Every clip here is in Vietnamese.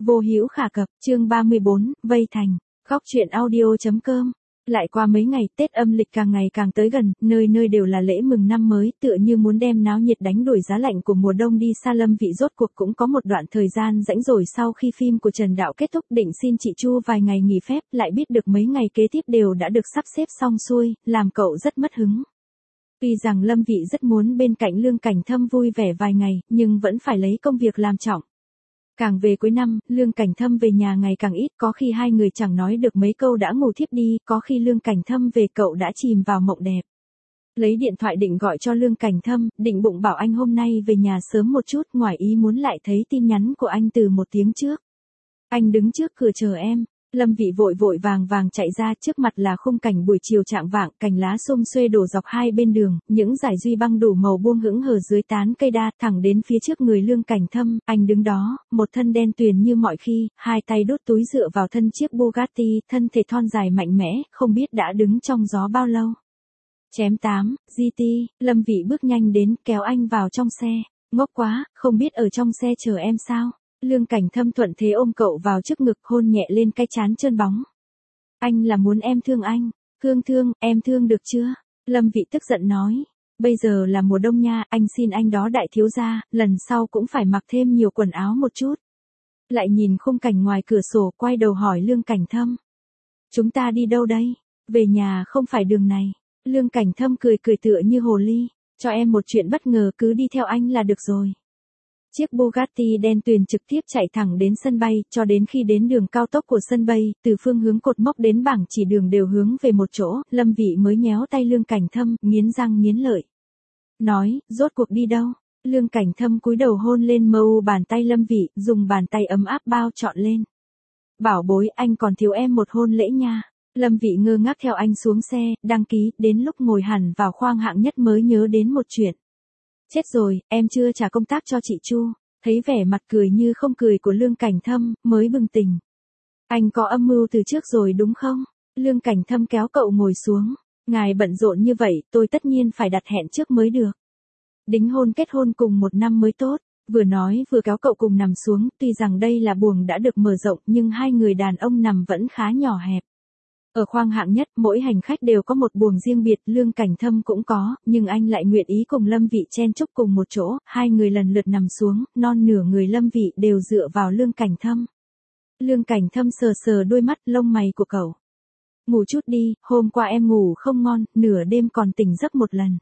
Vô hữu khả cập, chương 34, Vây Thành, Khóc Chuyện Audio.com. Lại qua mấy ngày, Tết âm lịch càng ngày càng tới gần, nơi nơi đều là lễ mừng năm mới, tựa như muốn đem náo nhiệt đánh đuổi giá lạnh của mùa đông đi xa. Lâm Vị rốt cuộc cũng có một đoạn thời gian rảnh rỗi sau khi phim của Trần Đạo kết thúc, định xin chị Chu vài ngày nghỉ phép, lại biết được mấy ngày kế tiếp đều đã được sắp xếp xong xuôi, làm cậu rất mất hứng. Tuy rằng Lâm Vị rất muốn bên cạnh Lương Cảnh Thâm vui vẻ vài ngày, nhưng vẫn phải lấy công việc làm trọng. Càng về cuối năm, Lương Cảnh Thâm về nhà ngày càng ít, có khi hai người chẳng nói được mấy câu đã ngủ thiếp đi, có khi Lương Cảnh Thâm về cậu đã chìm vào mộng đẹp. Lấy điện thoại định gọi cho Lương Cảnh Thâm, định bụng bảo anh hôm nay về nhà sớm một chút, ngoài ý muốn lại thấy tin nhắn của anh từ một tiếng trước. Anh đứng trước cửa chờ em. Lâm Vị vội vội vàng vàng chạy ra, trước mặt là khung cảnh buổi chiều chạng vạng, cành lá xum xuê đổ dọc hai bên đường, những dải duy băng đủ màu buông hững hờ dưới tán cây đa, thẳng đến phía trước người Lương Cảnh Thâm. Anh đứng đó, một thân đen tuyền như mọi khi, hai tay đút túi dựa vào thân chiếc Bugatti, thân thể thon dài mạnh mẽ, không biết đã đứng trong gió bao lâu. Chém 8, GT, Lâm Vị bước nhanh đến, kéo anh vào trong xe. Ngốc quá, không biết ở trong xe chờ em sao? Lương Cảnh Thâm thuận thế ôm cậu vào trước ngực, hôn nhẹ lên cái trán trơn bóng. Anh là muốn em thương anh. Thương, em thương được chưa? Lâm Vị tức giận nói. Bây giờ là mùa đông nha, anh xin anh đó đại thiếu gia, lần sau cũng phải mặc thêm nhiều quần áo một chút. Lại nhìn khung cảnh ngoài cửa sổ, quay đầu hỏi Lương Cảnh Thâm. Chúng ta đi đâu đây? Về nhà không phải đường này. Lương Cảnh Thâm cười tựa như hồ ly. Cho em một chuyện bất ngờ, cứ đi theo anh là được rồi. Chiếc Bugatti đen tuyền trực tiếp chạy thẳng đến sân bay, cho đến khi đến đường cao tốc của sân bay, từ phương hướng cột mốc đến bảng chỉ đường đều hướng về một chỗ, Lâm Vị mới nhéo tay Lương Cảnh Thâm, nghiến răng nghiến lợi. Nói, rốt cuộc đi đâu? Lương Cảnh Thâm cúi đầu hôn lên mâu bàn tay Lâm Vị, dùng bàn tay ấm áp bao trọn lên. Bảo bối, anh còn thiếu em một hôn lễ nha. Lâm Vị ngơ ngác theo anh xuống xe, đăng ký, đến lúc ngồi hẳn vào khoang hạng nhất mới nhớ đến một chuyện. Chết rồi, em chưa trả công tác cho chị Chu. Thấy vẻ mặt cười như không cười của Lương Cảnh Thâm, mới bừng tỉnh. Anh có âm mưu từ trước rồi đúng không? Lương Cảnh Thâm kéo cậu ngồi xuống. Ngài bận rộn như vậy, tôi tất nhiên phải đặt hẹn trước mới được. Đính hôn kết hôn cùng một năm mới tốt. Vừa nói vừa kéo cậu cùng nằm xuống, tuy rằng đây là buồng đã được mở rộng nhưng hai người đàn ông nằm vẫn khá nhỏ hẹp. Ở khoang hạng nhất, mỗi hành khách đều có một buồng riêng biệt, Lương Cảnh Thâm cũng có, nhưng anh lại nguyện ý cùng Lâm Vị chen chúc cùng một chỗ, hai người lần lượt nằm xuống, non nửa người Lâm Vị đều dựa vào Lương Cảnh Thâm. Lương Cảnh Thâm sờ đôi mắt lông mày của cậu. Ngủ chút đi, hôm qua em ngủ không ngon, nửa đêm còn tỉnh giấc một lần.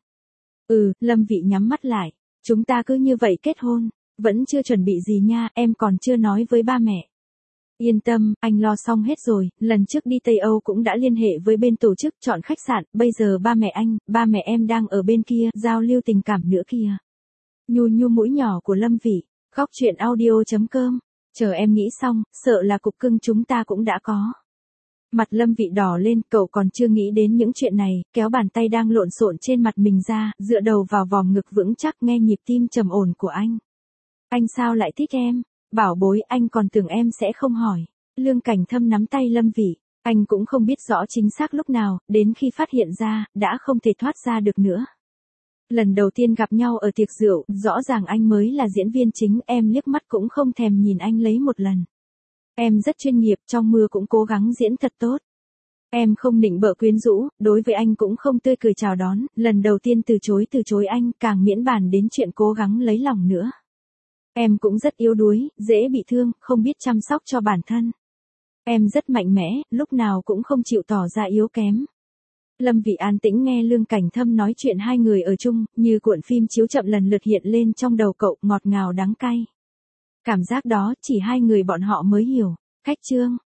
Lâm Vị nhắm mắt lại, chúng ta cứ như vậy kết hôn, vẫn chưa chuẩn bị gì nha, em còn chưa nói với ba mẹ. Yên tâm, anh lo xong hết rồi, lần trước đi Tây Âu cũng đã liên hệ với bên tổ chức chọn khách sạn, bây giờ ba mẹ anh, ba mẹ em đang ở bên kia, giao lưu tình cảm nữa kìa. Nhu mũi nhỏ của Lâm Vị, Khóc Chuyện Audio.com, chờ em nghĩ xong, sợ là cục cưng chúng ta cũng đã có. Mặt Lâm Vị đỏ lên, cậu còn chưa nghĩ đến những chuyện này, kéo bàn tay đang lộn xộn trên mặt mình ra, dựa đầu vào vòng ngực vững chắc nghe nhịp tim trầm ổn của anh. Anh sao lại thích em? Bảo bối, anh còn tưởng em sẽ không hỏi. Lương Cảnh Thâm nắm tay Lâm Vị, anh cũng không biết rõ chính xác lúc nào, đến khi phát hiện ra, đã không thể thoát ra được nữa. Lần đầu tiên gặp nhau ở tiệc rượu, rõ ràng anh mới là diễn viên chính, em liếc mắt cũng không thèm nhìn anh lấy một lần. Em rất chuyên nghiệp, trong mưa cũng cố gắng diễn thật tốt. Em không nịnh bợ quyến rũ, đối với anh cũng không tươi cười chào đón, lần đầu tiên từ chối anh, càng miễn bàn đến chuyện cố gắng lấy lòng nữa. Em cũng rất yếu đuối, dễ bị thương, không biết chăm sóc cho bản thân. Em rất mạnh mẽ, lúc nào cũng không chịu tỏ ra yếu kém. Lâm Vị an tĩnh nghe Lương Cảnh Thâm nói chuyện hai người ở chung, như cuộn phim chiếu chậm lần lượt hiện lên trong đầu cậu, ngọt ngào đắng cay. Cảm giác đó, chỉ hai người bọn họ mới hiểu. Khách trương,